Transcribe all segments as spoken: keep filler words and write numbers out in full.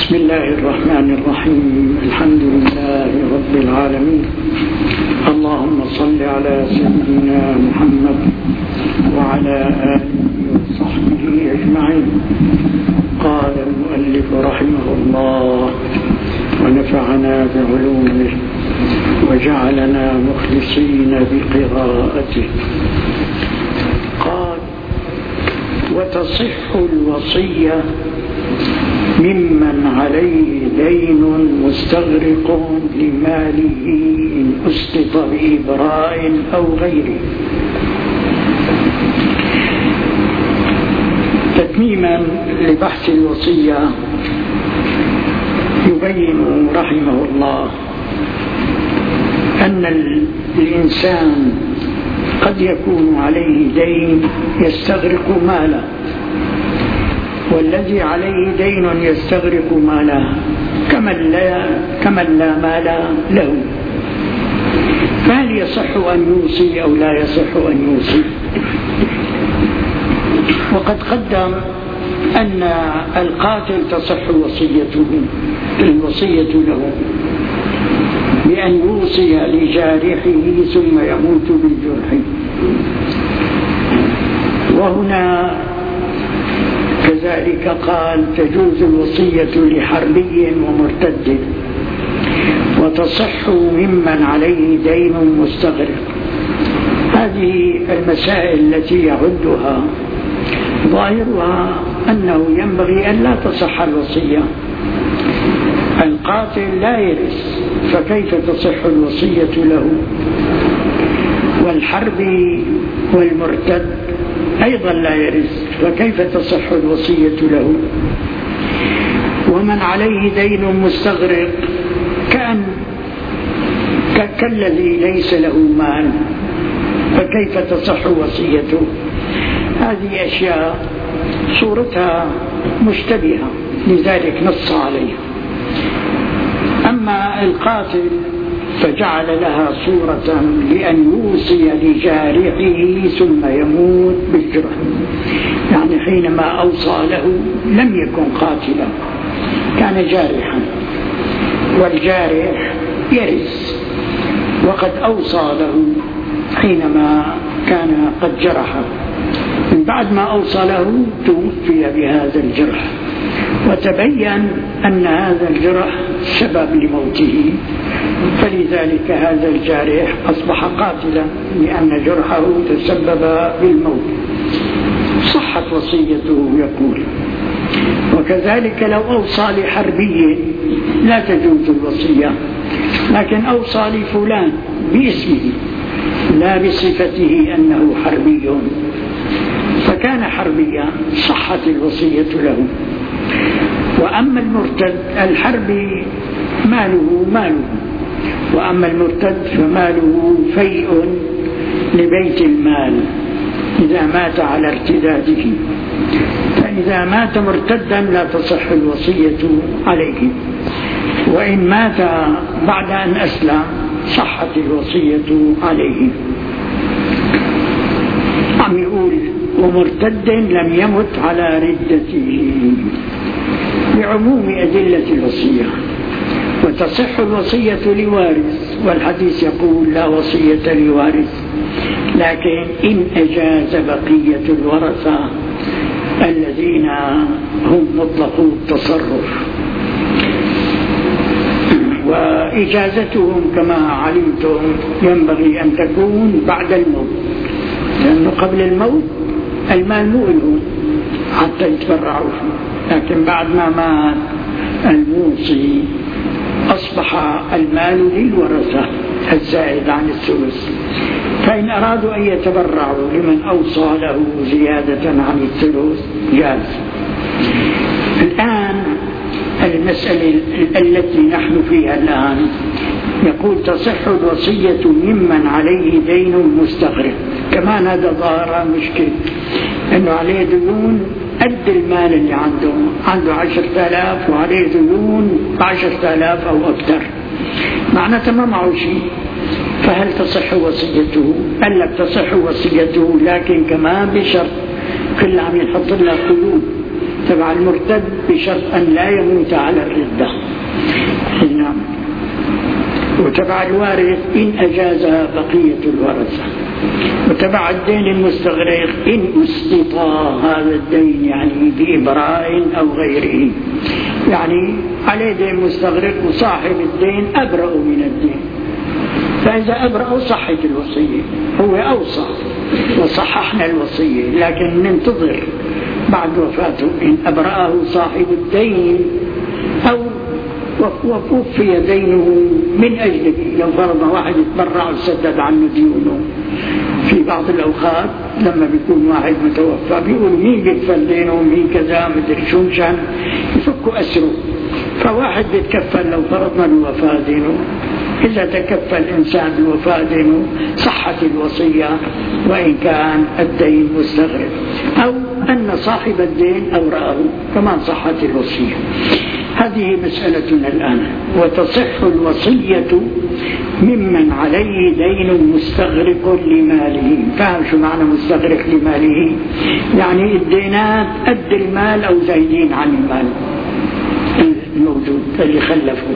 بسم الله الرحمن الرحيم. الحمد لله رب العالمين. اللهم صل على سيدنا محمد وعلى آله وصحبه أجمعين. قال المؤلف رحمه الله ونفعنا بعلومه وجعلنا مخلصين بقراءته. قال: وتصح الوصية ممن عليه دين مستغرق لماله إن أسقط بإبراء أو غيره. تتميما لبحث الوصية يبين رحمه الله أن الإنسان قد يكون عليه دين يستغرق ماله، والذي عليه دين يستغرق ماله كمن لا, كمن لا مال له، فهل يصح أن يوصي أو لا يصح أن يوصي؟ وقد قدم أن القاتل تصح وصيته الوصية له بأن يوصي لجارحه ثم يموت بالجرح. وهنا كذلك قال: تجوز الوصية لحربي ومرتد، وتصح ممن عليه دين مستغرق. هذه المسائل التي يعدها ظاهرها أنه ينبغي أن لا تصح الوصية. القاتل لا يرث، فكيف تصح الوصية له؟ والحربي والمرتد أيضا لا يرث، فكيف تصح الوصية له؟ ومن عليه دين مستغرق كأن كالذي ليس له مال، فكيف تصح وصيته؟ هذه أشياء صورتها مشتبهة، لذلك نص عليها. أما القاتل فجعل لها صورة لأن يوصي لجارحه ثم يموت بالجرح، يعني حينما أوصى له لم يكن قاتلا، كان جارحا، والجارح يرث، وقد أوصى له حينما كان قد جرحه، من بعد ما أوصى له توفي بهذا الجرح، وتبين أن هذا الجرح سبب لموته، فلذلك هذا الجارح أصبح قاتلا لأن جرحه تسبب بالموت، صحت وصيته يقول. وكذلك لو أوصى لحربي لا تجوز الوصية، لكن أوصى لفلان باسمه لا بصفته أنه حربي، فكان حربيا، صحت الوصية له. وأما المرتد الحربي ماله ماله، وأما المرتد فماله فيء لبيت المال إذا مات على ارتداده، فإذا مات مرتدا لا تصح الوصية عليه، وإن مات بعد أن أسلم صحت الوصية عليه. عم يقول: ومرتد لم يمت على ردته، بعموم أدلة الوصية. وتصح الوصية لوارث، والحديث يقول: لا وصية لوارث، لكن إن أجاز بقية الورثة الذين هم مطلقو التصرف، وإجازتهم كما علمتم ينبغي أن تكون بعد الموت، لأنه قبل الموت المال مو لهم حتى يتبرعوا فيه، لكن بعد ما مات الموصي أصبح المال للورثة الزائد عن الثلث، فإن أرادوا أن يتبرعوا لمن أوصى له زيادة عن الثلث جاز. الآن المسألة التي نحن فيها الآن يقول: تصح الوصية ممن عليه دين مستغرق. كمان هذا ظاهر مشكل، أنه عليه ديون قد المال اللي عنده عنده عشرة آلاف وعليه ديون عشرة آلاف أو أكثر، معناته ما معه شيء، فهل تصح وصيته؟ قال لك تصح وصيته، لكن كمان بشرط، كل عم يحط لنا قيود، تبع المرتد بشرط أن لا يموت على الردة. نعم. وتبع الوارث إن أجازها بقية الورثة. وتبع الدين المستغرق إن أسقط هذا الدين يعني بإبراء أو غيره، يعني عليه دين مستغرق وصاحب الدين أبرأ من الدين، فإذا أبرأ صحت الوصية، هو أوصى وصححنا الوصية، لكن ننتظر بعد وفاته إن أبرأه صاحب الدين أو وفي دينه من أجله. لو فرض واحد يتبرع وسدد عنه ديونه، في بعض الأوقات لما بيكون واحد متوفى بيقول مين بيكفل دينه ومين كذا مدري شو مشان يفكوا أسره، فواحد بيتكفل لو فرضنا الوفاة دينه. إذا تكفل الإنسان بالوفاة دينه صحت الوصية وإن كان الدين مستغرق، أو أن صاحب الدين أورأه كمان صحت الوصية. هذه مسألتنا الآن. وتصح الوصية ممن عليه دين مستغرق لماله. فهم شو معنى مستغرق لماله؟ يعني الدينات قد المال أو زايدين عن المال الموجود اللي خلفه،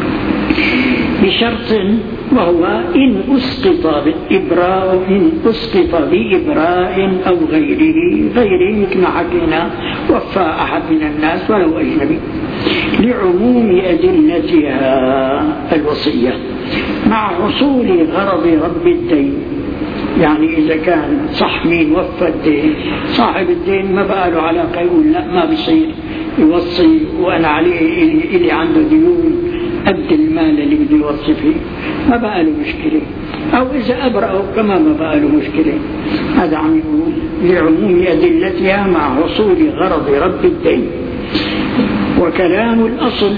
بشرط وهو إن أسقط بإبراء إن أسقط بإبراء أو غيره غيره مثل ما حكينا وفى أحد من الناس ولو أجنبي، لعموم أدلتها الوصية مع حصول غرض رب الدين. يعني إذا كان صح مين وفى الدين، صاحب الدين ما بقى له علاقة يقول لا ما بيصير يوصي وأنا عليه اللي, اللي عنده ديون قد المال اللي بده يوصي فيه، ما بقى له مشكلة. أو إذا أبرأه كما ما بقى له مشكلة. هذا عم يقول لعموم أدلتها مع حصول غرض رب الدين. وكلام الأصل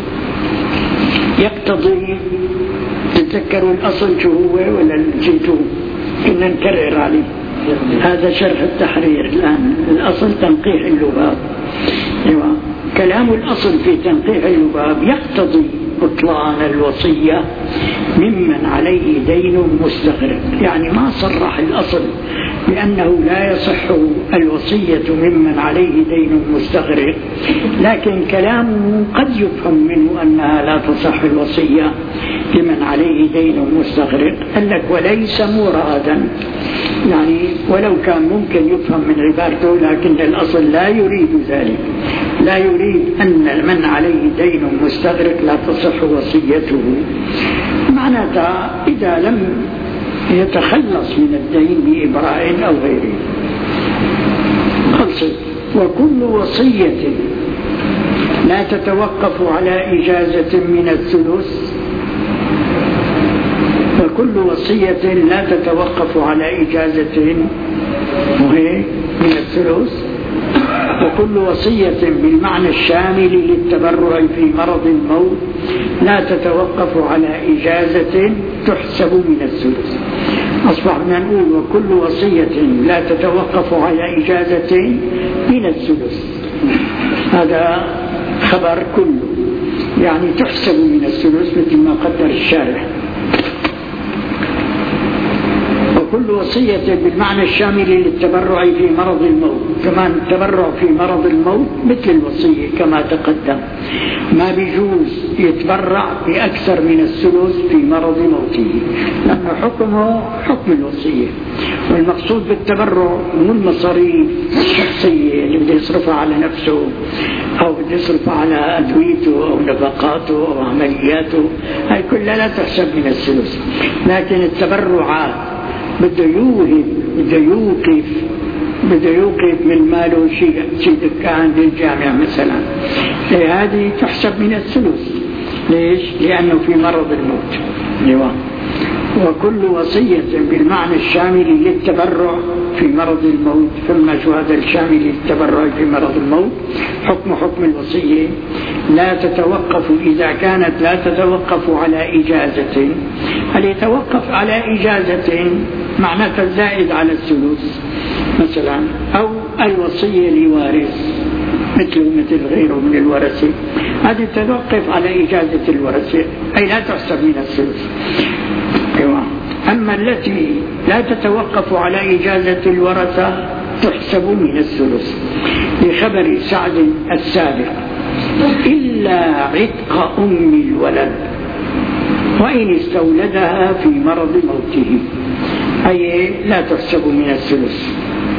يقتضي، تتذكروا الأصل شو هو ولا نسيتوه؟ كنا نكرر عليه. هذا شرح التحرير الآن. الأصل تنقيح اللباب. أيوة. كلام الأصل في تنقيح اللباب يقتضي بطلان الوصية ممن عليه دين مستغرق. يعني ما صرح الأصل بأنه لا يصح الوصية ممن عليه دين مستغرق، لكن كلامه قد يفهم منه أنها لا تصح الوصية لمن عليه دين مستغرق. قال لك وليس مرادا، يعني ولو كان ممكن يفهم من عبارته، لكن الأصل لا يريد ذلك، لا يريد أن من عليه دين مستغرق لا تصح وصيته. معناتها إذا لم يتخلص من الدين بإبراء أو غيره خلصت. وكل وصية لا تتوقف على إجازة من الثلث وكل وصية لا تتوقف على إجازة وهي من الثلث وكل وصية بالمعنى الشامل للتبرع في مرض الموت لا تتوقف على إجازة تحسب من الثلث. أصبحنا نقول وكل وصية لا تتوقف على إجازة من الثلث، هذا خبر كله، يعني تحسب من الثلث مثل ما قدر الشارع. وكل وصية بالمعنى الشامل للتبرع في مرض الموت، كمان التبرع في مرض الموت مثل الوصية كما تقدم، ما بيجوز يتبرع بأكثر من الثلث في مرض موته، لأن حكمه حكم الوصية. والمقصود بالتبرع مو المصاريف الشخصية اللي بده يصرفها على نفسه أو بده يصرفها على أدويته أو نفقاته أو عملياته، هاي كلها لا تحسب من الثلث. لكن التبرعات بده يوهب، بده يوقف، بده يوقف من ماله شيء شيء دكان للجامع مثلا، هذه تحسب من الثلث. ليش؟ لأنه في مرض الموت. ايوه. وكل وصية بالمعنى الشامل للتبرع في مرض الموت، ثم شو هذا الشامل للتبرع في مرض الموت؟ حكم حكم الوصية لا تتوقف إذا كانت لا تتوقف على إجازة. هل يتوقف على إجازة معناتها الزائد على الثلث مثلا، أو الوصية لوارث مثل مثل غيره من الورثة، هذه تتوقف على إجازة الورثة أي لا تحسب من الثلث. أيوة. أما التي لا تتوقف على إجازة الورثة تحسب من الثلث، لخبر سعد السابق: إلا عتق أم الولد وإن استولدها في مرض موته، أي لا تحسب من الثلث.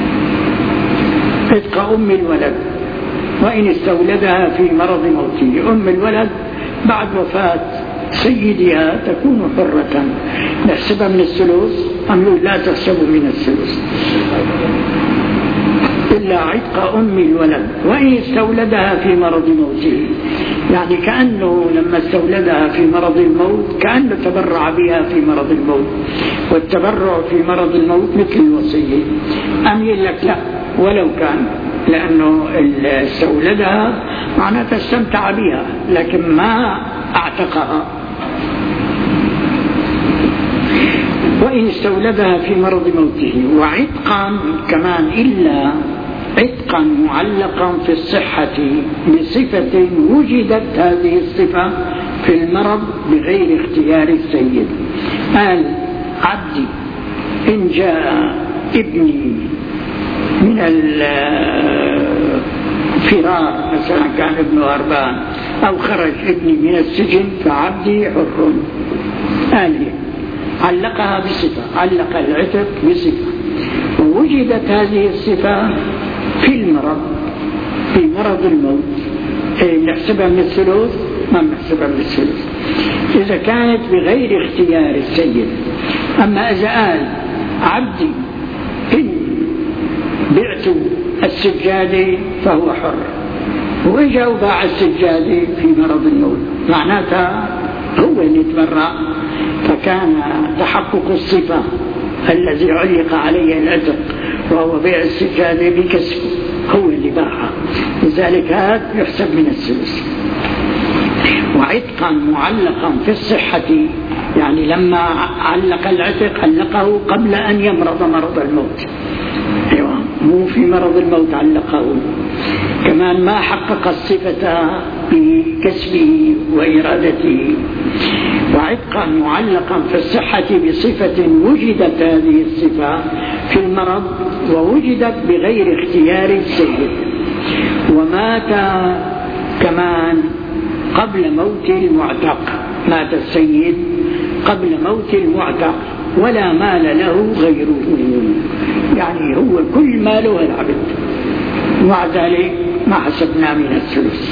عتق أم الولد وإن استولدها في مرض موته، أم الولد بعد وفاة سيدها تكون حرة، نحسبها من الثلث أم لا تحسب من الثلث؟ إلا عتق أم الولد وإن استولدها في مرض موته، يعني كأنه لما استولدها في مرض الموت كأنه تبرع بها في مرض الموت، والتبرع في مرض الموت مثل الوصية. أم يقول لك لا ولو كان، لأنه استولدها معناتها استمتع بها لكن ما اعتقها. وإن استولدها في مرض موته. وعتقا كمان إلا عتقا معلقا في الصحة بصفة وجدت هذه الصفة في المرض بغير اختيار السيد. قال: عبدي إن جاء ابني من الفرار مثلا، كان ابنه هربان، أو خرج ابني من السجن فعبدي حر. قال علقها بصفة، علق العتق بصفة، ووجدت هذه الصفة في المرض، في مرض الموت، نحسبها من الثلث؟ ما نحسبها من الثلث إذا كانت بغير اختيار السيد. أما إذا قال عبدي إن بعت السجادة فهو حر، وإجا وباع السجادة في مرض الموت، معناتها هو اللي تبرع، فكان تحقق الصفة الذي علق عليه العتق وهو بيع السجادة بكسبه، هو اللي باعها، لذلك هذا يحسب من الثلث. وعتقا معلقا في الصحة، يعني لما علق العتق علقه قبل أن يمرض مرض الموت، أيوة مو في مرض الموت علقه، كمان ما حقق الصفة بكسبه وإرادته. وعتقا معلقا في الصحة بصفة وجدت هذه الصفة في المرض ووجدت بغير اختيار السيد. ومات كمان قبل موت المعتق، مات السيد قبل موت المعتق ولا مال له غيره، يعني هو كل ماله العبد، ومع ذلك ما حسبنا من الثلث.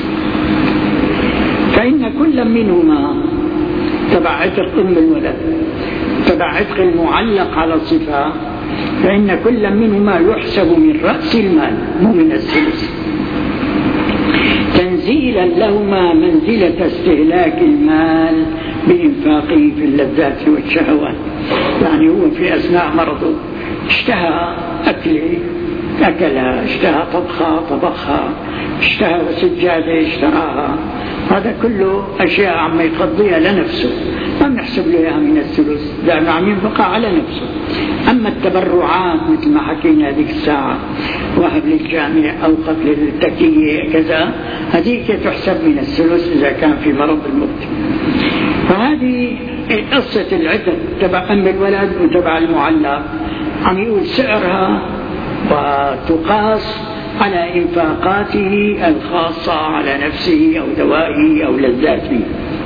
فإن كل منهما تبع عتق أم الولد تبع عتق المعلق على صفة، فإن كل منهما يحسب من رأس المال مو من الثلث، تنزيلا لهما منزلة استهلاك المال بإنفاقه في اللذات والشهوات. يعني هو في أثناء مرضه اشتهى أكله أكلها، اشتهى طبخة طبخها، اشتهى سجادة اشتراها، هذا كله أشياء عم يقضيها لنفسه، ما بنحسب له إياها من الثلث لأنه عم ينفقها على نفسه. أما التبرعات مثل ما حكينا هذيك الساعة، وهب للجامع أو قتل للتكية كذا، هذيك تحسب من الثلث إذا كان في مرض الموت. فهذه قصة العتق تبع أم الولد وتبع المعلق، عم يقول سعرها وتقاس على إنفاقاته الخاصة على نفسه أو دوائه أو لذاته.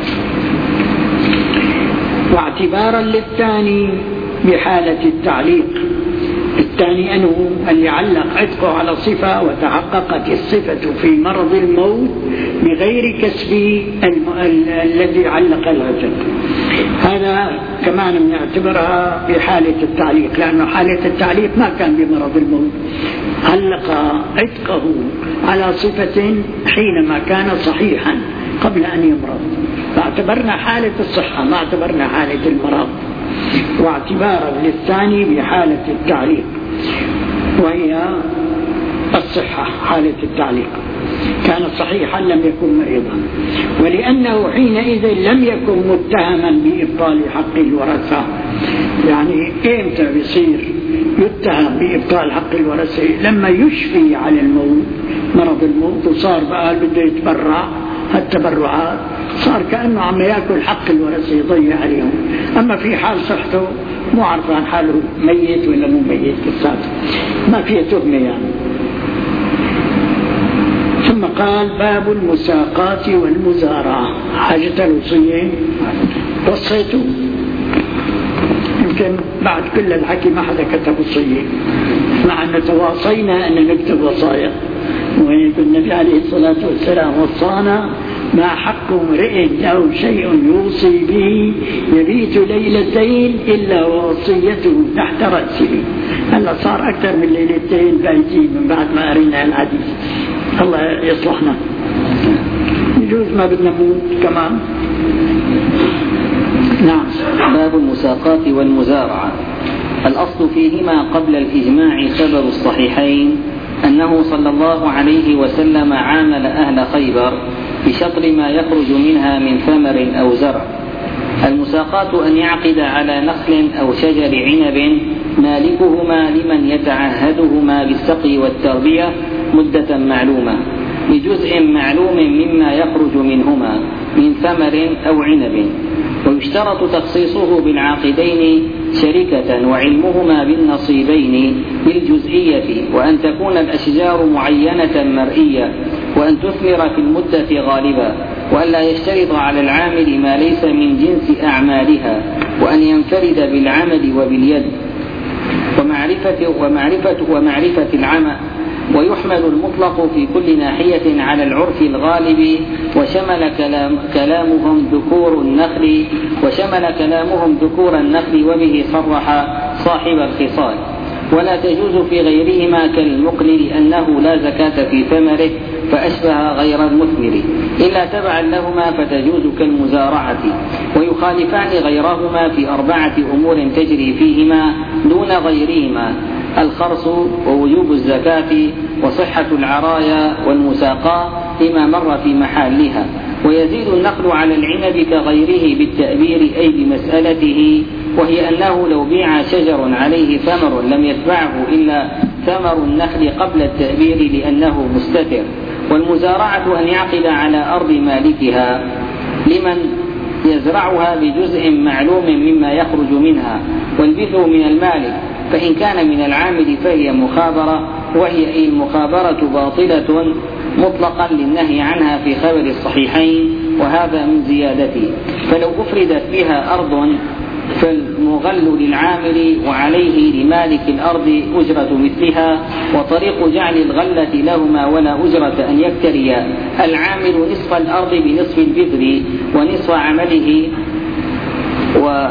واعتبارا للثاني بحالة التعليق، الثاني أنه اللي علق عتقه على صفة وتحققت الصفة في مرض الموت بغير كسب الذي علق العتق، هذا كمان بنعتبرها بحالة التعليق، لأنه حالة التعليق ما كان بمرض الموت، علق عتقه على صفة حينما كان صحيحا قبل أن يمرض، فاعتبرنا حالة الصحة ما اعتبرنا حالة المرض. واعتبارا للثاني بحالة التعليق وهي الصحة، حالة التعليق كان صحيحا لم يكن مريضا، ولأنه حينئذ لم يكن متهما بإبطال حق الورثة. يعني إمتى بيصير يتهم بإبطال حق الورثة؟ لما يشفي على الموت، مرض الموت، وصار بقى بده يتبرع التبرعات صار كأنه عم يأكل حق الورثة يضيع عليهم. أما في حال صحته مو عارف عن حاله ميت ولا مو ميت كساته، ما فيه تهمة يعني. ثم قال باب المساقات والمزارعة. حاجة الوصية وصيته، يمكن بعد كل الحكي ما حدا كتب وصية، مع أن تواصينا أن نكتب وصايا، والنبي عليه الصلاة والسلام وصانا ما حق امرئ له شيء يوصي به يبيت ليلتين إلا ووصيته تحت رأسه. هلا صار أكثر من ليلتين بايتين من بعد ما قرينا الحديث. الله يصلحنا. يجوز ما بدنا نموت كمان. نعم. باب المساقات والمزارعة. الأصل فيهما قبل الإجماع خبر الصحيحين أنه صلى الله عليه وسلم عامل أهل خيبر بشطر ما يخرج منها من ثمر أو زرع. المساقات أن يعقد على نخل أو شجر عنب مالكهما لمن يتعهدهما بالسقي والتربية مدة معلومة بجزء معلوم مما يخرج منهما من ثمر أو عنب. ويشترط تخصيصه بالعاقدين شركة وعلمهما بالنصيبين بالجزئية، وأن تكون الأشجار معينة مرئية، وأن تثمر في المدة غالبا، وأن لا يشترط على العامل ما ليس من جنس أعمالها، وأن ينفرد بالعمل وباليد ومعرفة, ومعرفة, ومعرفة العمل. ويحمل المطلق في كل ناحية على العرف الغالب، وشمل كلام كلامهم ذكور النخل وشمل كلامهم ذكور النخل وبه صرح صاحب الخصال. ولا تجوز في غيرهما كالمقل لأنه لا زكاة في ثمره فأشبه غير المثمر، إلا تبعا لهما فتجوز كالمزارعة. ويخالفان غيرهما في أربعة أمور تجري فيهما دون غيرهما: الخرص ووجوب الزكاة وصحة العرايا والمساقاة لما مر في محلها. ويزيد النخل على العنب كغيره بالتأبير أي بمسألته، وهي أنه لو بيع شجر عليه ثمر لم يتبعه إلا ثمر النخل قبل التأبير لأنه مستتر. والمزارعة أن يعقد على أرض مالكها لمن يزرعها بجزء معلوم مما يخرج منها، والبذر من المالك، فإن كان من العامل فهي مخابرة، وهي أي المخابرة باطلة مطلقا للنهي عنها في خبر الصحيحين، وهذا من زيادته. فلو أفردت بها أرض فالمغل للعامل وعليه لمالك الأرض أجرة مثلها. وطريق جعل الغلة لهما ولا أجرة أن يكتري العامل نصف الأرض بنصف البذر ونصف عمله و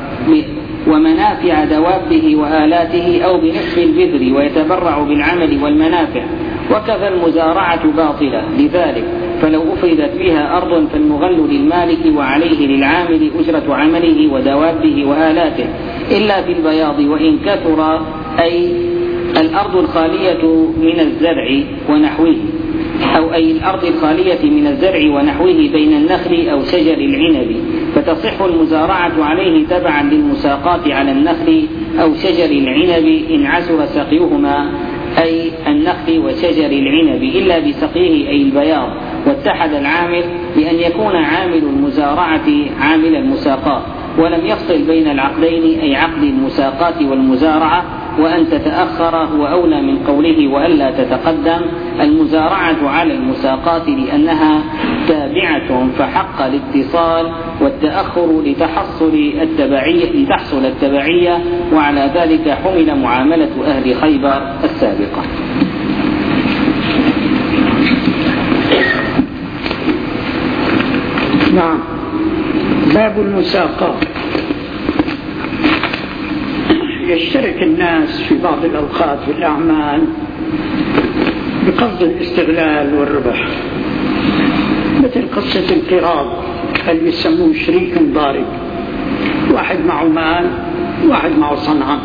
ومنافع دوابه وآلاته، أو بنصف البذر ويتبرع بالعمل والمنافع. وكذا المزارعة باطلة لذلك، فلو أفردت بها أرض فالمغل للمالك وعليه للعامل أجرة عمله ودوابه وآلاته، إلا في البياض وإن كثر، أي الأرض الخالية من الزرع ونحوه، أو أي الأرض الخالية من الزرع ونحوه بين النخل أو شجر العنب، فتصح المزارعة عليه تبعا للمساقات على النخل أو شجر العنب إن عسر سقيهما، أي النخل وشجر العنب، إلا بسقيه أي البياض. واتحد العامل بأن يكون عامل المزارعة عامل المساقات، ولم يفصل بين العقدين أي عقد المساقات والمزارعة. وأن تتأخر هو أولى من قوله وألا تتقدم. المزارعة على المساقات لأنها تابعة فحق الاتصال، والتأخر لتحصل التبعية لتحصل التبعية، وعلى ذلك حمل معاملة أهل خيبر السابقة. نعم. باب المساقات. يشترك الناس في بعض الأوقات في الأعمال بقصد الاستغلال والربح، مثل قصة القراض اللي يسموه شريك ضارب، واحد معه مال واحد معه صنعة،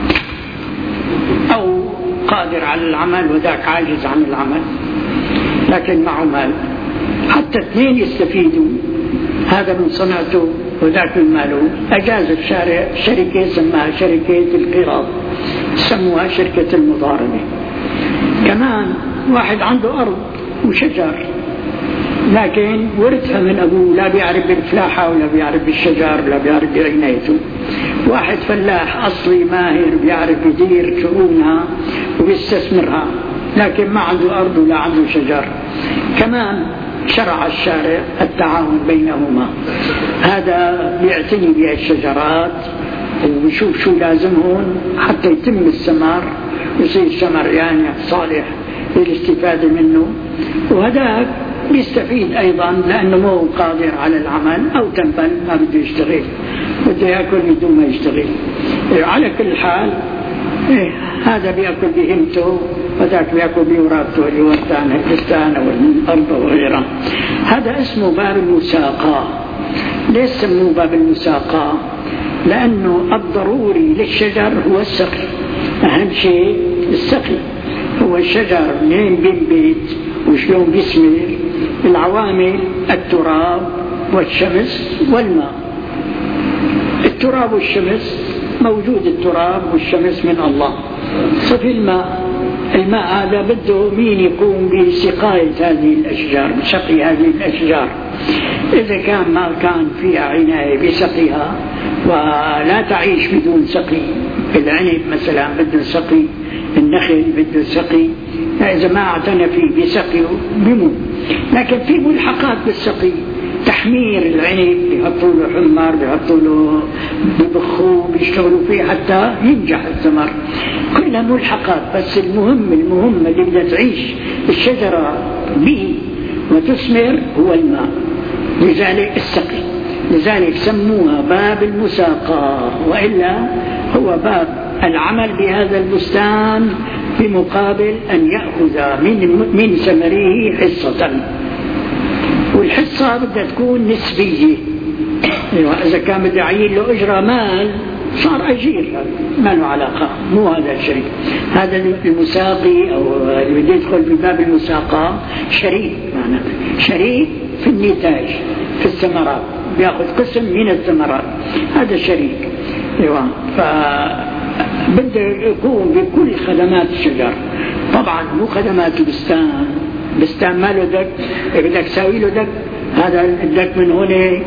أو قادر على العمل وذاك عاجز عن العمل لكن معه مال، حتى اثنين يستفيدوا، هذا من صنعته وذاك من ماله. أجاز الشارع شركة سماها شركة القراض، سموها شركة المضاربة. كمان واحد عنده أرض وشجر لكن ورثها من أبوه، لا بيعرف بالفلاحة ولا بيعرف بالشجر ولا بيعرف بعنايته. واحد فلاح أصلي ماهر بيعرف يدير شؤونها وبيستثمرها، لكن ما عنده أرض ولا عنده شجر. كمان شرع الشارع التعاون بينهما، هذا بيعتني بالشجرات وبيشوف شو لازمهم حتى يتم الثمر، يصير ثمر يعني صالح للاستفادة منه، وهذا بيستفيد أيضا لأنه مو قادر على العمل أو تنبل ما بده يشتغل، بده يأكل بدون ما يشتغل. على كل حال إيه هذا بيأكل بهمته وذاك بيأكل بورابته والورتان البستان والأرض وغيرها. هذا اسمه باب المساقاة. ليش سموه باب المساقاة؟ لأنه الضروري للشجر هو السقي، أهم شيء السقي. هو الشجر منين بينبت وشلون بيثمر؟ العوامل التراب والشمس والماء. التراب والشمس موجود، التراب والشمس من الله. صفي الماء، الماء هذا بده مين يقوم بسقاية هذه الأشجار، بسقي هذه الأشجار. إذا كان ما كان فيها عناية بسقيها ولا تعيش بدون سقي، العنب مثلا بده سقي، النخل بده سقي، إذا ما اعتنى فيه بسقيه بموت. لكن في ملحقات بالسقي، تحمير العنب بيحطوا له حمار، بيحطوا له ببخوه، بيشتغلوا فيه حتى ينجح الثمر. كلها ملحقات، بس المهم المهم اللي بدها تعيش الشجرة به وتثمر هو الماء، لذلك السقي. لذلك سموها باب المساقاة، وإلا هو باب العمل بهذا البستان بمقابل أن يأخذ من من ثمره حصة، والحصة بدها تكون نسبية. إذا كان بده يعين له أجرة مال صار أجير، ما له علاقة، مو هذا الشيء. هذا المساقي أو اللي بده يدخل في باب المساقاة شريك، معناه شريك في النتاج في الثمرات، بياخذ قسم من الثمرات، هذا شريك. ايوه، فبده يقوم بكل خدمات الشجر. طبعا مو خدمات البستان، بستان ما له دك، بدك تساوي له دك، هذا الدك من هنا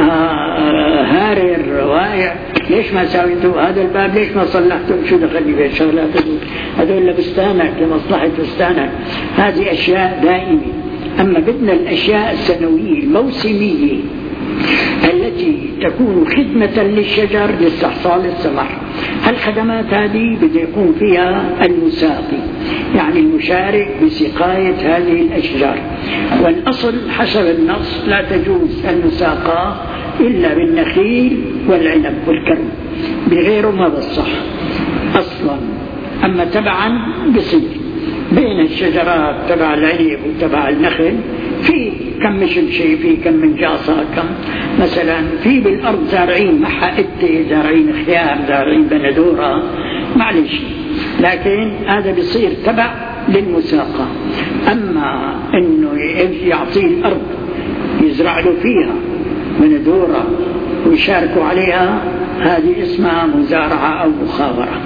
هارر واقع، ليش ما ساويته؟ هذا الباب ليش ما صلحته؟ شو دخل لي بهالشغلات هذول؟ لبستانك، لمصلحة بستانك. هذه أشياء دائمة. أما بدنا الأشياء السنوية الموسمية التي تكون خدمة للشجر لاستحصال الثمر. الخدمات هذه بده يقوم فيها المساقي، يعني المشارك بسقاية هذه الأشجار. والأصل حسب النص لا تجوز المساقاة إلا بالنخيل والعنب والكرم، بغيره ما بصح أصلا. أما تبعا بصير بين الشجرات تبع العنب وتبع النخل في كم مشمشي، في كم من جاصة، كم مثلا في بالأرض زارعين محائدة، زارعين خيار، زارعين بندورة، معلش، لكن هذا بيصير تبع للمساقة. أما إنه يعطيه الأرض يزرع له فيها بندورة ويشاركوا عليها، هذه اسمها مزارعة أو مخابرة.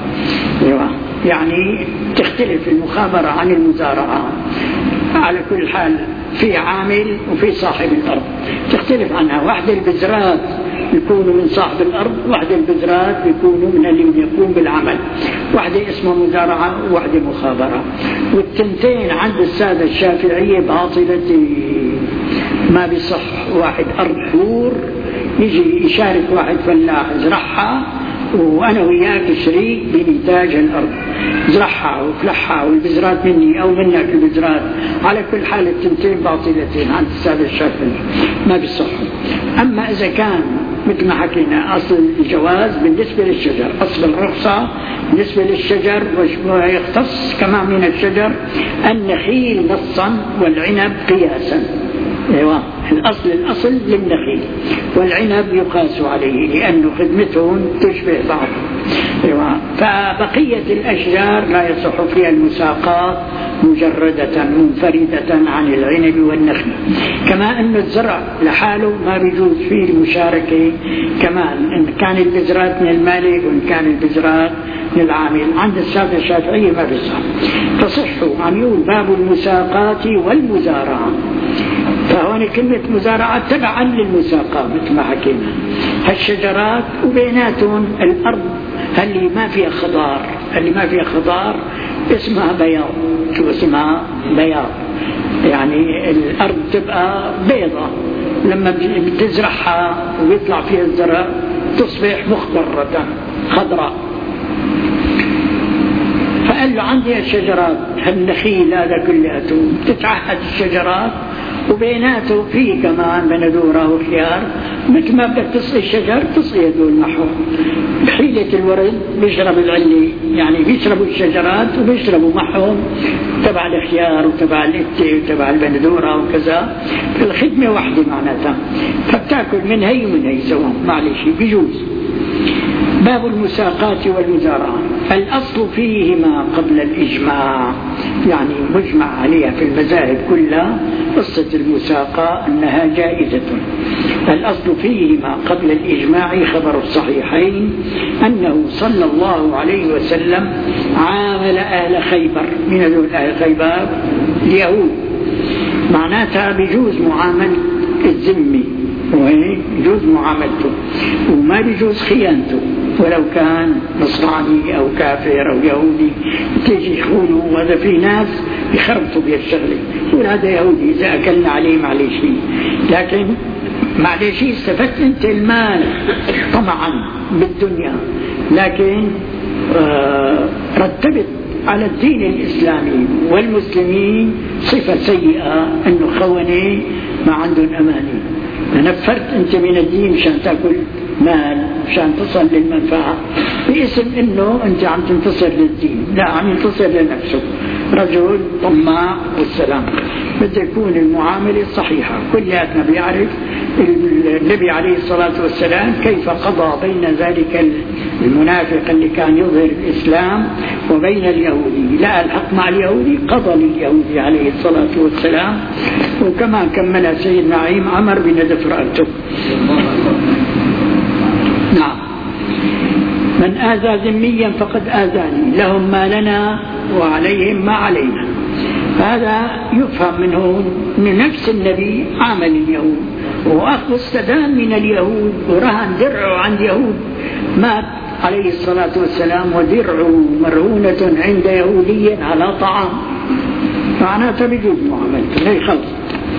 يعني تختلف المخابرة عن المزارعة. على كل حال في عامل وفي صاحب الأرض تختلف عنها. واحدة البذرات يكونوا من صاحب الأرض، واحدة البذرات يكونوا من اللي يقوم بالعمل. واحدة اسمها مزارعة وواحدة مخابرة، والتنتين عند السادة الشافعية باطلة. ما بيصح واحد أرض حور يجي يشارك واحد فلاح يزرعها وأنا وياك شريك بإنتاج الأرض، زرعها وفلحها والبذرات مني أو منك البذرات. على كل حال التنتين باطلتين عند السادة الشافعي، ما بيصح. أما إذا كان مثل ما حكينا أصل الجواز بالنسبة للشجر، أصل الرخصة بالنسبة للشجر ويختص كمان من الشجر النخيل نصا والعنب قياسا. ايوه، الاصل الاصل للنخيل، والعنب يقاس عليه لانه خدمتهم تشبه بعض. ايوه، فبقيه الاشجار لا يصح فيها المساقات مجرده منفرده عن العنب والنخل. كما ان الزرع لحاله ما بيجوز فيه المشاركه، كمان ان كان البذرات من المالك وان كان البذرات من العامل. عند السادة الشافعية ما بيصح. تصح عن يقول باب المساقات والمزارعة، هون كلمة مزارعة تبعا للمساقاة مثل ما حكينا. هالشجرات وبيناتهم الأرض اللي ما فيها خضار، اللي ما فيها خضار اسمها بياض. شو اسمها؟ بياض، يعني الأرض تبقى بيضة لما بتزرعها ويطلع فيها الزرع تصبح مخضرة خضراء. فقال له عندي الشجرات هالنخيل هذا كلياته بتتعهد الشجرات وبيناته فيه كمان بندورة وخيار، مثل ما بدك تسقي الشجر تسقي هدول معه. بحيلة الورد بيشرب العلي، يعني بيشربوا الشجرات وبيشربوا معهم تبع الخيار وتبع الاتي وتبع البندورة وكذا. الخدمة واحدة معناتها، فبتاكل من هي ومن هي سوا، معلش بيجوز. باب المساقات والمزارعة. الأصل فيهما قبل الإجماع، يعني مجمع عليها في المذاهب كلها قصة المساقاة أنها جائزة. الأصل فيهما قبل الإجماع خبر الصحيحين أنه صلى الله عليه وسلم عامل أهل خيبر. من هذول أهل خيبر؟ اليهود. معناتها بيجوز معامل الذمي، وهي يجوز معاملته وما بيجوز خيانته، ولو كان نصراني أو كافر أو يهودي تيجي يخونه. وهذا في ناس يخربطوا بهالشغلة، يقول هذا يهودي إذا أكلنا عليه معليش، لكن معليش استفدت أنت المال طمعا بالدنيا، لكن آه رتبت على الدين الإسلامي والمسلمين صفة سيئة أنه خوني ما عندهم أماني. نفرت أنت من الدين مشان تأكل مال، مشان تصل للمنفعة باسم أنه أنت عم تنتصر للدين، لا عم ينتصر لنفسه. رجل طماع والسلام. بده يكون المعاملة صحيحة. كلياتنا بيعرف النبي عليه الصلاة والسلام كيف قضى بين ذلك المنافق اللي كان يظهر الإسلام وبين اليهودي. لا الحق مع اليهودي، قضى لليهودي عليه الصلاة والسلام. وكما كمل سيدنا نعيم عمر بندف رأته. نعم. من آذى ذميا فقد آذاني، لهم ما لنا وعليهم ما علينا. هذا يفهم منه من نفس النبي عامل اليهود، وأخذ استدان من اليهود ورهن درعه عند يهود. مات عليه الصلاة والسلام ودرعه مرهونة عند يهودي على طعام، معناته بجوز معاملته هي خلص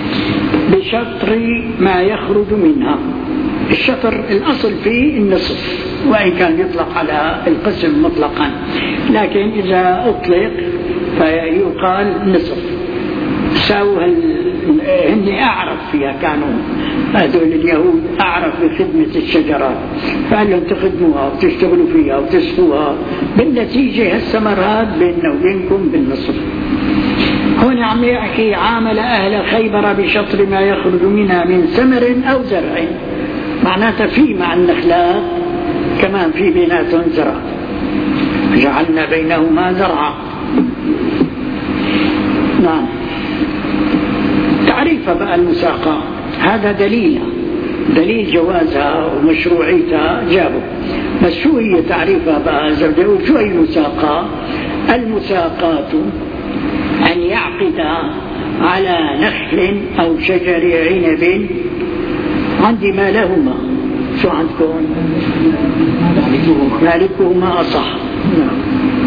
بشطر ما يخرج منها. الشطر الأصل فيه النصف، وإن كان يطلق على القسم مطلقا، لكن إذا أطلق فيقال نصف. ساوها هن أعرف فيها، كانوا هذول اليهود أعرف بخدمة الشجرات، فقال لهم تخدموها وتشتغلوا فيها وتسقوها، بالنتيجة هالثمرات بيننا وبينكم بالنصف. هنا عم يحكي عامل أهل خيبر بشطر ما يخرج منها من ثمر أو زرع، معناتها في مع النخلات كمان في بيناتهم زرع، جعلنا بينهما زرعا. نعم. تعريف بقى المساقاة هذا دليل دليل جوازها ومشروعيتها جابه، بس شو هي تعريفها بقى؟ زوجه شو هي المساقاة؟ المساقات أن يعقد على نخل أو شجر عنب. عندي ما لهما، شو عندكم؟ مالكهما أصح. نعم.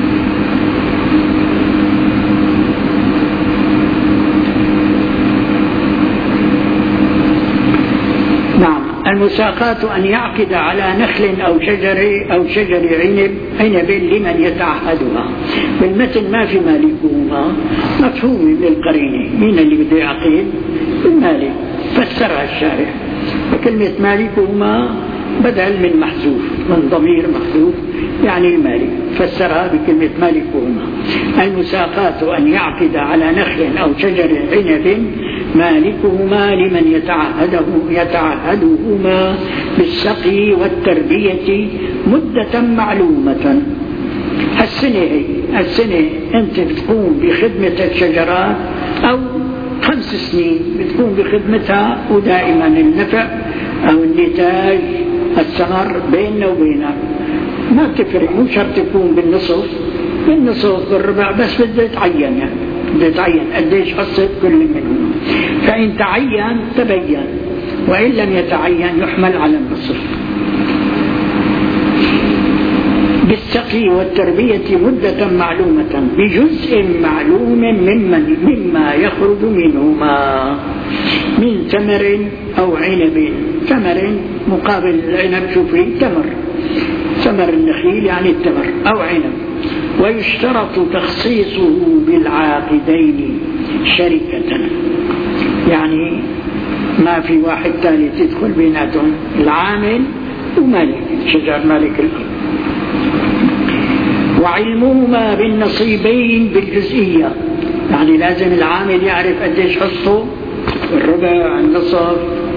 نعم. المساقات أن يعقد على نخل أو شجر أو شجر عنب عنب لمن يتعهدها. بالمتن ما في مالكهما، مفهوم للقرينة، مين اللي بده يعقد؟ المالك. فسرها الشارع، وكلمة مالكهما بدل من محذوف، من ضمير محذوف، يعني المالك، فسرها بكلمة مالكهما. المساقات أن يعقد على نخل أو شجر عنب مالكهما لمن يتعهده يتعهدهما بالسقي والتربية مدة معلومة. السنة هي السنة أنت بتقوم بخدمة الشجرات، أو خمس سنين بتكون بخدمتها، ودائما النفع أو النتاج الثمر بيننا وبينك ما بتفرق. مو شرط تكون بالنصف بالنصف بالربع، بس بدها تعين يعني يتعين قديش حصة كل منهم، فإن تعين تبين، وإن لم يتعين يحمل على النصف. بالسقي والتربية مدة معلومة بجزء معلوم ممن مما يخرج منهما من تمر أو عنب. تمر مقابل العنب شوفي تمر، تمر النخيل يعني التمر أو عنب. ويشترط تخصيصه بالعاقدين شركة، يعني ما في واحد ثالث يدخل بيناتهم، العامل ومالك شجر مالك الأرض. وعلمهما بالنصيبين بالجزئية، يعني لازم العامل يعرف قديش حصته، الربع النصف،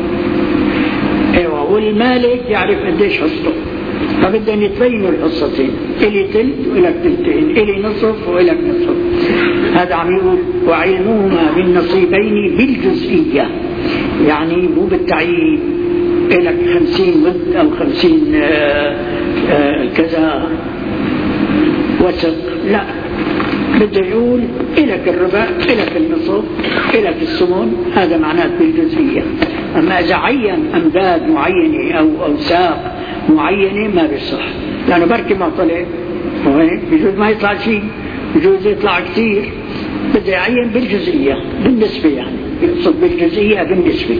ايوه، والمالك يعرف قديش حصته. فبدنا يتبينوا الحصتين، إلي تلت وإلك تلتين، إلي نصف وإلك نصف. هذا عم يقول وعلمهما بالنصيبين بالجزئية، يعني مو بالتعيين إلك خمسين ود أو خمسين آآ آآ كذا وسق، لا، بده يقول إلك الربع، إلك النصف، إلك الثمن، هذا معناه بالجزئية. أما إذا عين أمداد معينة أو أوساق معينة ما بيصح، لأنه بركي ما طلع، بجوز ما يطلع شيء، بجوز يطلع كثير. بده يعين بالجزئية بالنسبة، يعني يقصد بالجزئية بالنسبة.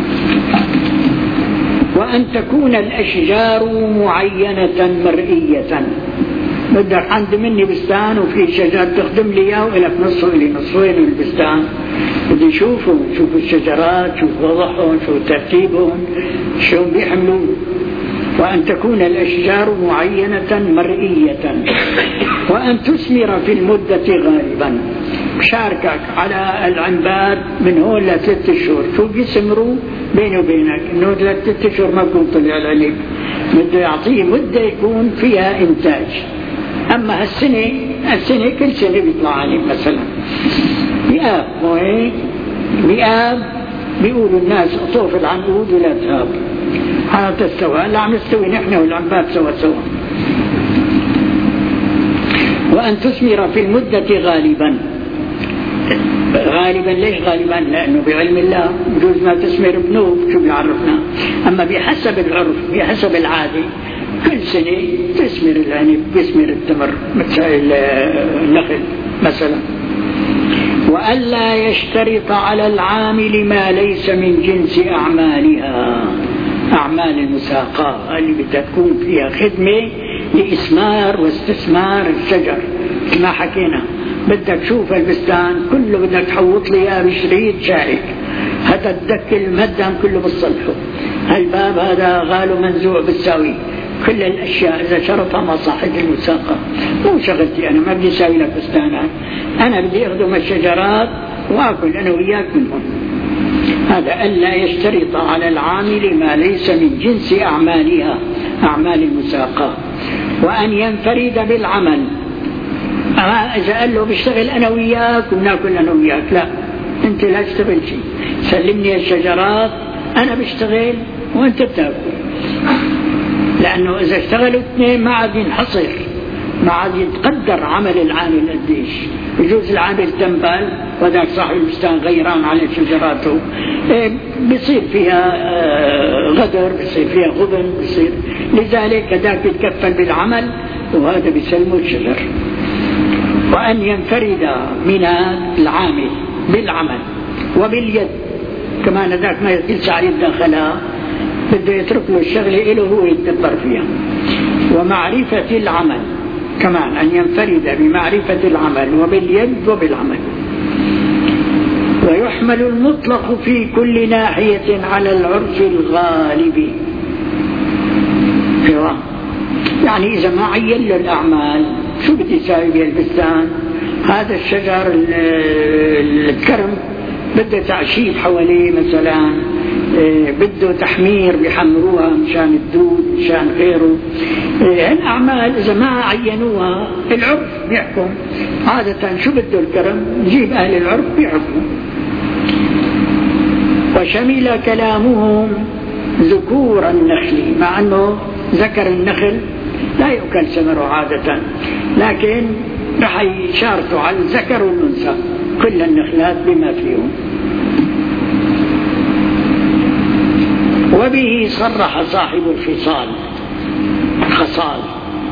وأن تكون الأشجار معينة مرئية، بدك عند مني بستان وفي شجر تخدم لي اياه ولك نصه الي نصين من البستان، بدي اشوفهم، شوف الشجرات، شوف وضعهم، شوف ترتيبهم، شو بيحملون. وأن تكون الأشجار معينة مرئية. وأن تثمر في المدة غالبا، شاركك على العنباد من هون لثلاث شهور، شو بيسمروا بيني وبينك انه ثلاث اشهر ما بكون طلع العنب، بده يعطيه مدة يكون فيها إنتاج. أما هالسنة السنة كل سنة بيطلع عنب مثلا بيآب، مو هيك؟ بيآب بيقولوا الناس اطوف العنقود ولا تهاب، هذا تستوى، لا عم نستوي نحن والعنبات سوا سوا. وأن تثمر في المدة غالبا. غالبا ليش غالبا؟ لأنه بعلم الله بجوز ما تثمر بنوب، شو بيعرفنا؟ أما بحسب العرف بحسب العادة كل سنة تثمر العنب، تثمر التمر، مسائل النخل مثلا. وألا يشترط على العامل ما ليس من جنس أعمالها، أعمال المساقاة اللي بدها تكون فيها خدمة لإثمار واستثمار الشجر. كما حكينا بدك تشوف البستان كله بدك تحوط لي اياه بشريط شارك، هذا الدك المهدم كله بتصلحه، هالباب هذا غاله منزوع بتساوي، كل الاشياء اذا شرطها مصاحب المساقة. مو شغلتي انا، ما بدي اساوي لك بستانات، انا بدي اخدم الشجرات واكل انا وياك منهم. هذا ألا يشترط على العامل ما ليس من جنس أعمالها، أعمال المساقاة. وأن ينفرد بالعمل، أما إذا قال له بشتغل أنا وياك وناكل أنا وياك، لا، أنت لا تشتغل شيء، سلمني الشجرات أنا بشتغل وأنت بتاكل. لأنه إذا اشتغلوا اثنين ما عاد ينحصر، ما عاد يتقدر عمل العامل قديش. بجوز العامل تنبل وذاك صاحب البستان غيران على شجراته، بيصير فيها غدر، بيصير فيها غبن، بيصير لذلك ذاك يتكفل بالعمل وهذا بيسلمه الشجر. وأن ينفرد من العامل بالعمل وباليد كمان، ذاك ما يلسع يتدخلها، بده يترك له الشغلة له هو يتدبر فيها. ومعرفة العمل كمان، أن ينفرد بمعرفة العمل وباليد وبالعمل. ويحمل المطلق في كل ناحية على العرف الغالب. يعني إذا ما عين له الأعمال شو بدي يساوي بالبستان؟ هذا الشجر الكرم بده تعشيب حواليه مثلا، بده تحمير بيحمروها مشان الدود مشان غيره. الأعمال إذا ما عينوها العرف بيحكم عادة شو بده الكرم، نجيب أهل العرف بيحكموا. وشمل كلامهم ذكور النخل، مع أنه ذكر النخل لا يؤكل ثمره عادة، لكن رح يشاركوا على الذكر والأنثى، كل النخلات بما فيهم. وبه صرح صاحب الخصال خصال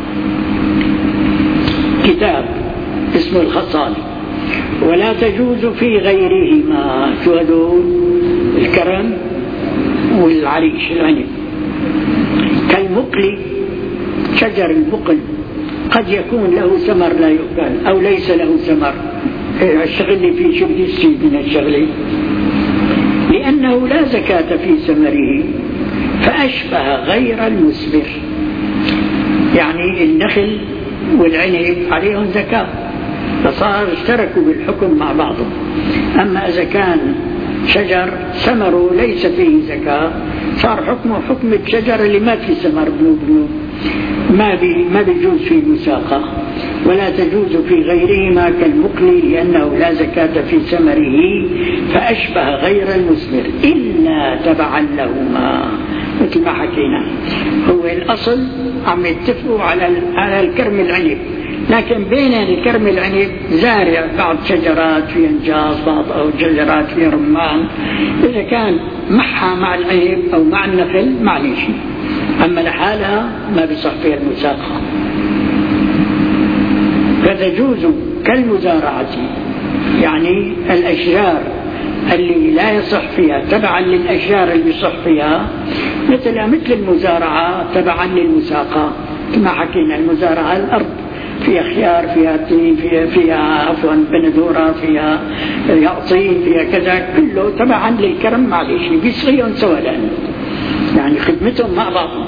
كتاب اسمه الخصال: ولا تجوز في غيرهما، شو هذول؟ الكرم والعريش العنب. كالمقل، شجر المقل قد يكون له ثمر لا يؤكل أو ليس له ثمر، الشغل فيه شو بده يستفيد من الشغل؟ لأنه لا زكاة في ثمره فأشبه غير المثمر. يعني النخل والعنب عليهم زكاة، فصار اشتركوا بالحكم مع بعضهم. أما إذا كان شجر ثمره ليس فيه زكاة صار حكمه حكم الشجر اللي ما فيه ثمر بنوب بنوب، ما بي ما بيجوز فيه مساقة. ولا تجوز في غيرهما كالمقل لأنه لا زكاة في ثمره فأشبه غير المثمر إلا تبعا لهما، مثل ما حكينا. هو الأصل عم يتفقوا على على الكرم العنب، لكن بين الكرم العنب زارع بعض شجرات في انجاز، بعض أو شجرات في رمان. إذا كان معها مع العنب أو مع النخل معليش، أما لحالها ما بيصح فيها المساقة. فتجوز كالمزارعة، يعني الأشجار اللي لا يصح فيها تبعا للأشجار اللي يصح فيها، مثل مثل المزارعة تبعا للمساقة. كما حكينا المزارعة الأرض فيها خيار، فيها تين، فيها, فيها عفوا بندورة، فيها يعطين، فيها كذا، كله تبعا للكرم معليش بيصيرون سوا، لأنه يعني خدمتهم مع بعضهم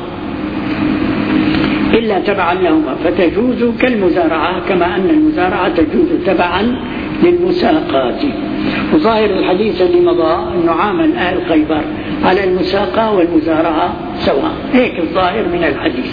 إلا تبعا لهما. فتجوز كالمزارعة كما أن المزارعة تجوز تبعا للمساقات. وظاهر الحديث اللي مضى أنه عامل أهل خيبر على المساقة والمزارعة سواء، هيك الظاهر من الحديث.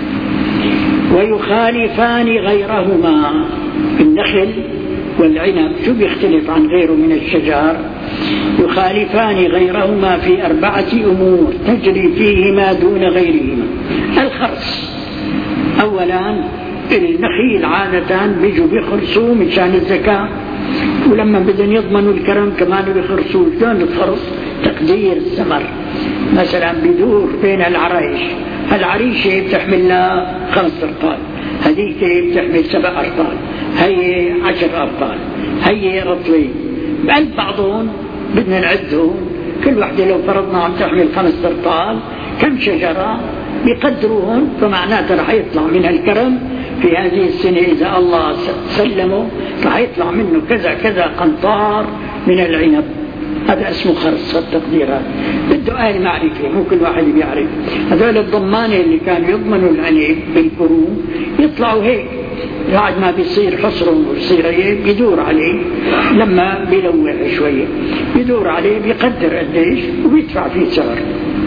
ويخالفان غيرهما، النخل والعنب شو بيختلف عن غيره من الشجار؟ يخالفان غيرهما في أربعة أمور تجري فيهما دون غيرهما. الخرص، أولا النخيل عادة بيجوا بيخرصوا مشان الزكاة، ولما بدهم يضمنوا الكرم كمان بيخرصوا. شلون الخرص؟ تقدير الثمر. مثلا بدور بين العرايش، العريشة بتحمل لها خمس أرطال، هذيك بتحمل سبع أرطال، هي عشر أرطال، هي رطلين، بقلب بعضهم بدنا نعدهم. كل واحدة لو فرضنا عم تحمل خمس أرطال، كم شجرة بيقدروهم، فمعناته رح يطلع من الكرم في هذه السنة إذا الله سلمه رح يطلع منه كذا كذا قنطار من العنب. هذا اسمه خرص التقديرات، بده أهل معرفة، مو كل واحد بيعرف. هذول الضمانة اللي كانوا يضمنوا العنب بالكروم يطلعوا هيك، بعد ما بيصير حصرهم ويصير هيك بيدور عليه، لما بيلوح شوية بيدور عليه بيقدر قديش وبيدفع فيه سعر.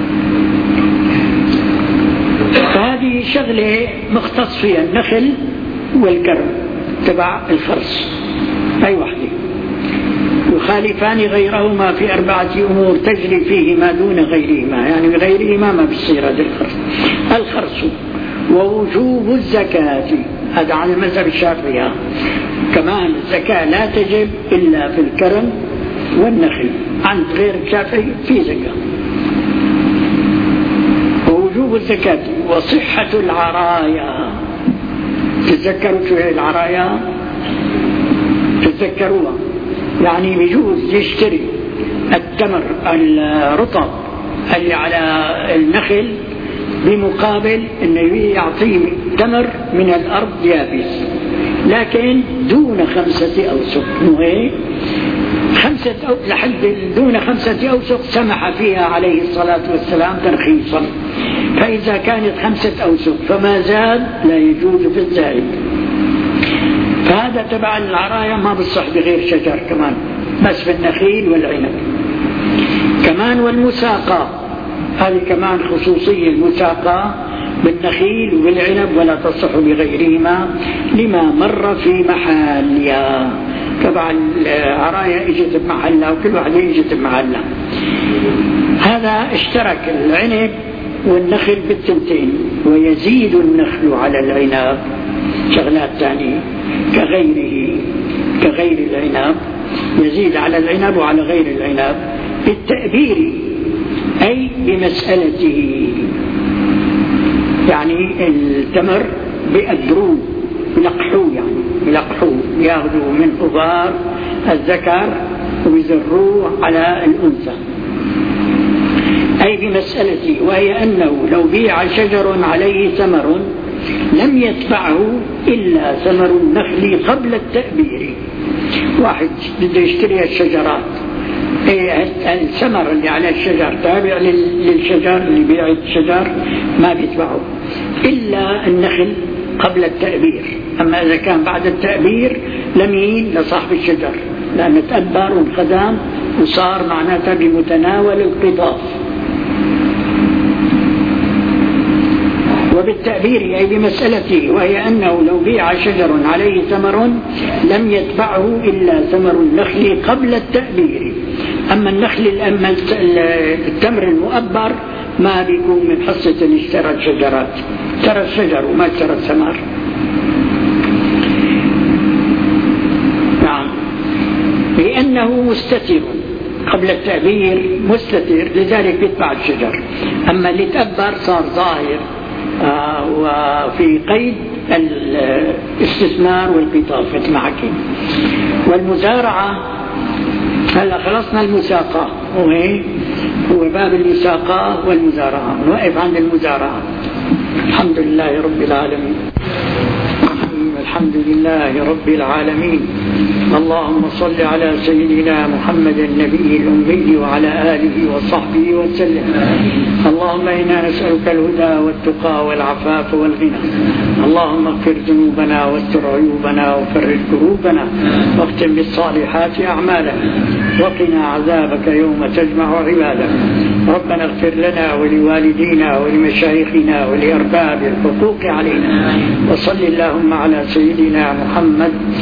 فهذه شغلة مختص فيها النخل والكرم تبع الخرص، أي وحدة. يخالفان غيرهما في أربعة أمور تجري فيهما دون غيرهما، يعني بغيرهما ما بيصير هذا الخرص. الخرص ووجوب الزكاة، هذا على المذهب الشافعي. كمان الزكاة لا تجب إلا في الكرم والنخل، عند غير الشافعي في زكاة. ووجوب الزكاة وصحة العرايا، تتذكروا شو هي العرايا؟ تتذكروها؟ يعني بيجوز يشتري التمر الرطب اللي على النخل بمقابل انه يعطيه تمر من الارض يابس، لكن دون خمسة اوسق. مو هيك؟ خمسة أو لحد دون خمسة اوسق سمح فيها عليه الصلاة والسلام ترخيصا، فإذا كانت خمسة اوسق فما زاد لا يجوز في الزائد. فهذا تبع العرايا ما بصح بغير شجر كمان، بس في النخيل والعنب كمان. والمساقة هذه كمان خصوصية، المساقة بالنخيل وبالعنب ولا تصح بغيرهما لما مر في محلها. طبعا العرايا اجت بمحلها وكل واحدة اجت بمحلها. هذا اشترك العنب والنخل بالتنتين، ويزيد النخل على العنب شغلات ثانية كغيره كغير العنب يزيد على العنب وعلى غير العنب. بالتأبير أي بمسألته، يعني التمر بيأبروه يلقحوه، يعني يلقحوه ياخذوا من أبار الذكر ويزروه على الأنثى. أي بمسألته، وهي أنه لو بيع شجر عليه ثمر لم يتبعه إلا ثمر النخل قبل التأبير. واحد بده يشتري الشجرات، الثمر اللي على الشجر تابع للشجر اللي بيع الشجر ما بيتبعه إلا النخل قبل التأبير. أما إذا كان بعد التأبير لمين؟ لصاحب الشجر، لأن تأبر وانخدم وصار معناتها بمتناول القطاف. وبالتأبير أي بمسألته، وهي أنه لو بيع شجر عليه ثمر لم يتبعه إلا ثمر النخل قبل التأبير. أما النخل أما التمر المؤبر ما بيكون من حصة اللي اشترى الشجرات، اشترى الشجر وما اشترى الثمر. نعم، لأنه مستتر قبل التأبير، مستتر لذلك يتبع الشجر. أما اللي تأبر صار ظاهر آه وفي قيد الاستثمار والقطاف مثل ما حكينا. والمزارعة هلا خلصنا المساقة، وهي هو باب المساقة والمزارعة، نوقف عند المزارعة. الحمد لله رب العالمين. الحمد لله رب العالمين. اللهم صل على سيدنا محمد النبي الأمي وعلى آله وصحبه وسلم. اللهم إنا نسألك الهدى والتقى والعفاف والغنى. اللهم اغفر ذنوبنا واستر عيوبنا وفرج كروبنا واختم بالصالحات أعمالنا وقنا عذابك يوم تجمع عبادك. ربنا اغفر لنا ولوالدينا ولمشايخنا ولأرباب الحقوق علينا. وصل اللهم على سيدنا محمد